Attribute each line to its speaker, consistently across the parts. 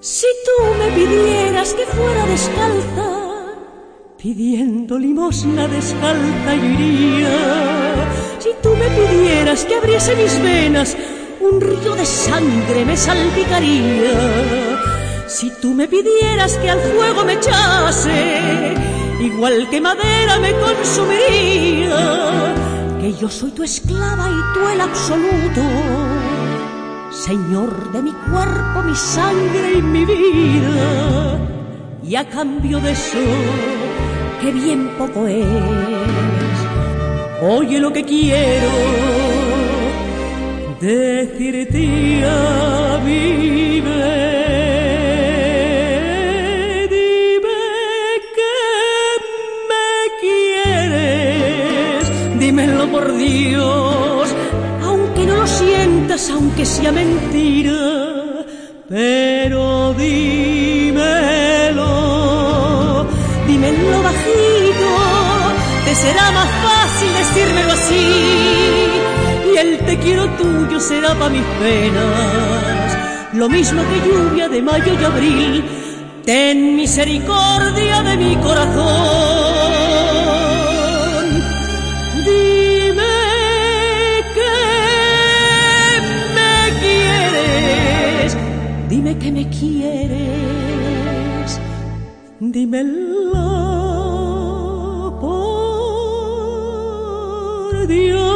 Speaker 1: Si tú me pidieras que fuera descalza, pidiendo limosna descalza yo iría. Si tú me pidieras que abriese mis venas, un río de sangre me salpicaría. Si tú me pidieras que al fuego me echase, igual que madera me consumiría. Que yo soy tu esclava y tú el absoluto, Señor de mi cuerpo, mi sangre y mi vida. Y a cambio de eso, que bien poco es, oye lo que quiero decirte a mi vez. Dime que me quieres, dímelo por Dios, aunque no lo sientas, aunque sea mentira, pero dímelo bajito, te será más fácil decírmelo así, y el te quiero tuyo será pa' mis penas, lo mismo que lluvia de mayo y abril. Ten misericordia de mi corazón, dime que me quieres, dime que me quieres, dímelo por Dios.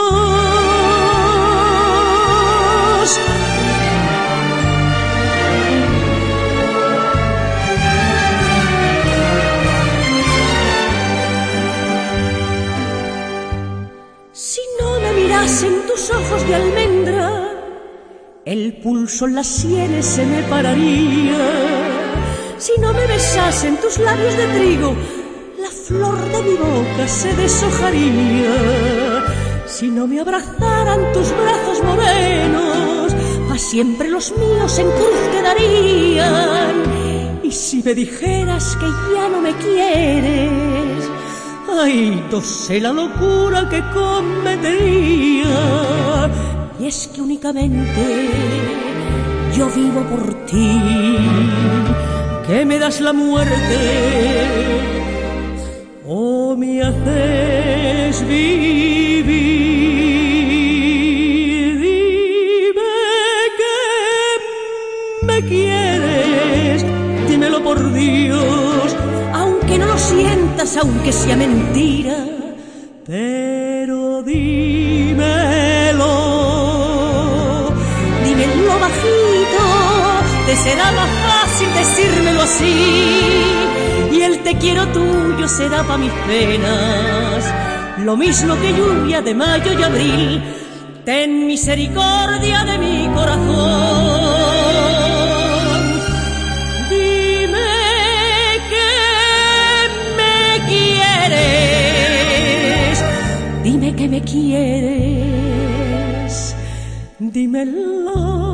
Speaker 1: Si no me mirasen tus ojos de almendra, el pulso en las sienes se me pararía. Si no me besasen tus labios de trigo, la flor de mi boca se deshojaría. Si no me abrazaran tus brazos morenos, pa' siempre los míos en cruz quedarían. Y si me dijeras que ya no me quieres, ay, no sé la locura que cometería. Y es que únicamente yo vivo por ti, que me das la muerte o me haces vivir. Dime que me quieres, dímelo por Dios, aunque no lo sientas, aunque sea mentira, pero dímelo bajito, te será más fácil decírmelo así, y el te quiero tuyo será pa' mis penas, lo mismo que lluvia de mayo y abril. Ten misericordia de mi corazón, dime que me quieres, dime que me quieres, dímelo